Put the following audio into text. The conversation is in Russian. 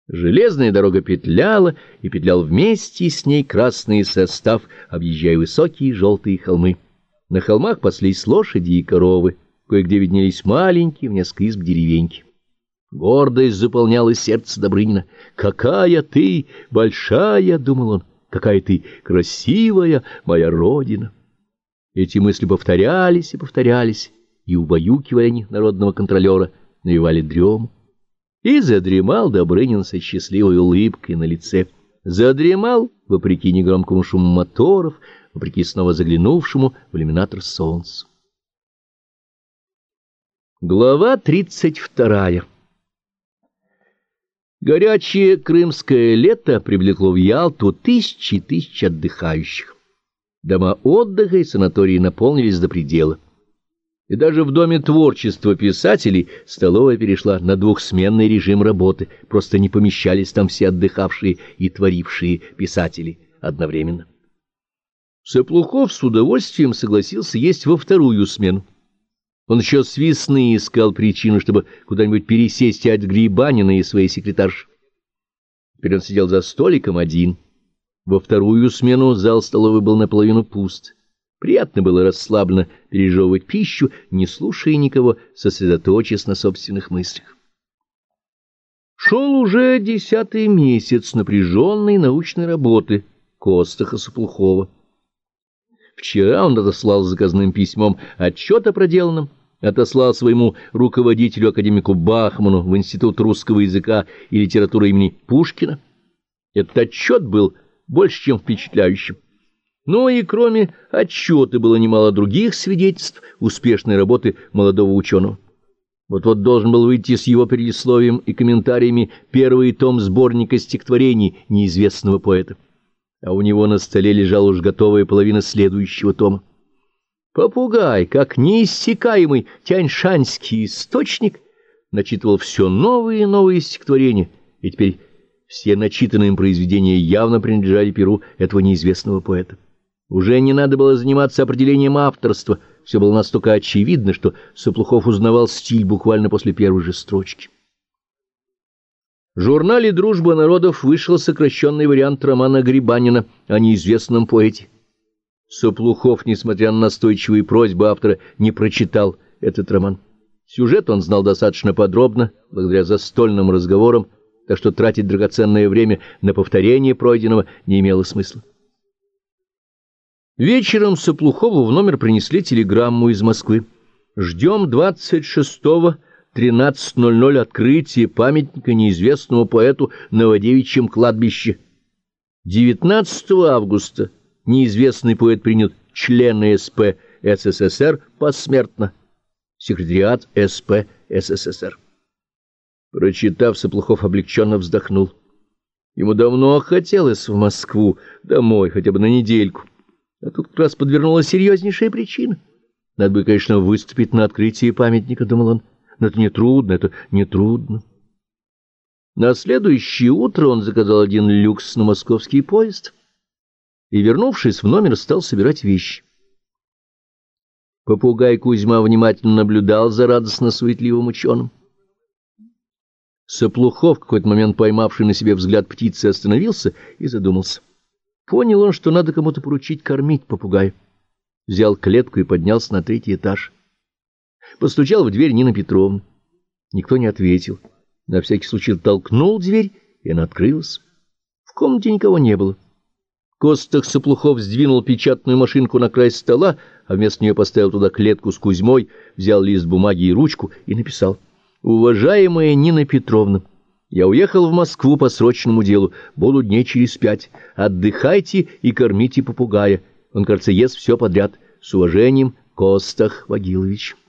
Железная дорога петляла, и петлял вместе с ней красный состав, объезжая высокие желтые холмы. На холмах паслись лошади и коровы, кое-где виднелись маленькие в несколько изб деревеньки. Гордость заполняла сердце Добрынина. «Какая ты большая!» — думал он. «Какая ты красивая, моя родина!» Эти мысли повторялись и повторялись, и убаюкивая они народного контролера, навевали дрему. И задремал Добрынин со счастливой улыбкой на лице. Задремал, вопреки негромкому шуму моторов, вопреки снова заглянувшему в иллюминатор солнцу. Глава 32. Горячее крымское лето привлекло в Ялту тысячи и тысячи отдыхающих. Дома отдыха и санатории наполнились до предела. И даже в Доме творчества писателей столовая перешла на двухсменный режим работы, просто не помещались там все отдыхавшие и творившие писатели одновременно. Саплухов с удовольствием согласился есть во вторую смену. Он еще с весны искал причину, чтобы куда-нибудь пересесть от Грибанина и своей секретарши. Теперь он сидел за столиком один. Во вторую смену зал столовой был наполовину пуст. Приятно было расслабленно пережевывать пищу, не слушая никого, сосредоточившись на собственных мыслях. Шел уже 10-й месяц напряженной научной работы Костаха Саплухова. Вчера он отослал заказным письмом отчет о проделанном, отослал своему руководителю, академику Бахману, в Институт русского языка и литературы имени Пушкина. Этот отчет был больше, чем впечатляющим. Но и кроме отчета было немало других свидетельств успешной работы молодого ученого. Вот-вот должен был выйти с его предисловием и комментариями первый том сборника стихотворений неизвестного поэта. А у него на столе лежала уж готовая половина следующего тома. Попугай, как неиссякаемый тяньшанский источник, начитывал все новые и новые стихотворения, и теперь все начитанные им произведения явно принадлежали перу этого неизвестного поэта. Уже не надо было заниматься определением авторства, все было настолько очевидно, что Саплухов узнавал стиль буквально после первой же строчки. В журнале «Дружба народов» вышел сокращенный вариант романа Грибанина о неизвестном поэте. Саплухов, несмотря на настойчивые просьбы автора, не прочитал этот роман. Сюжет он знал достаточно подробно, благодаря застольным разговорам, так что тратить драгоценное время на повторение пройденного не имело смысла. Вечером Саплухову в номер принесли телеграмму из Москвы. «Ждем 26-го, 13:00 открытие памятника неизвестному поэту на Новодевичьем кладбище. 19 августа неизвестный поэт принят члены СП СССР посмертно. Секретариат СП СССР». Прочитав, Саплухов облегченно вздохнул. Ему давно хотелось в Москву, домой, хотя бы на недельку. А тут как раз подвернулась серьезнейшая причина. Надо бы, конечно, выступить на открытии памятника, думал он. Но это нетрудно. На следующее утро он заказал один люкс на московский поезд и, вернувшись в номер, стал собирать вещи. Попугай Кузьма внимательно наблюдал за радостно-суетливым ученым. Саплухов, в какой-то момент поймавший на себе взгляд птицы, остановился и задумался. Понял он, что надо кому-то поручить кормить попугая. Взял клетку и поднялся на 3-й этаж. Постучал в дверь Нины Петровны. Никто не ответил. На всякий случай толкнул дверь, и она открылась. В комнате никого не было. Костах Саплухов сдвинул печатную машинку на край стола, а вместо нее поставил туда клетку с Кузьмой, взял лист бумаги и ручку и написал: «Уважаемая Нина Петровна, я уехал в Москву по срочному делу, буду дней через 5. Отдыхайте и кормите попугая. Он, кажется, ест все подряд. С уважением, Костах Вагилович».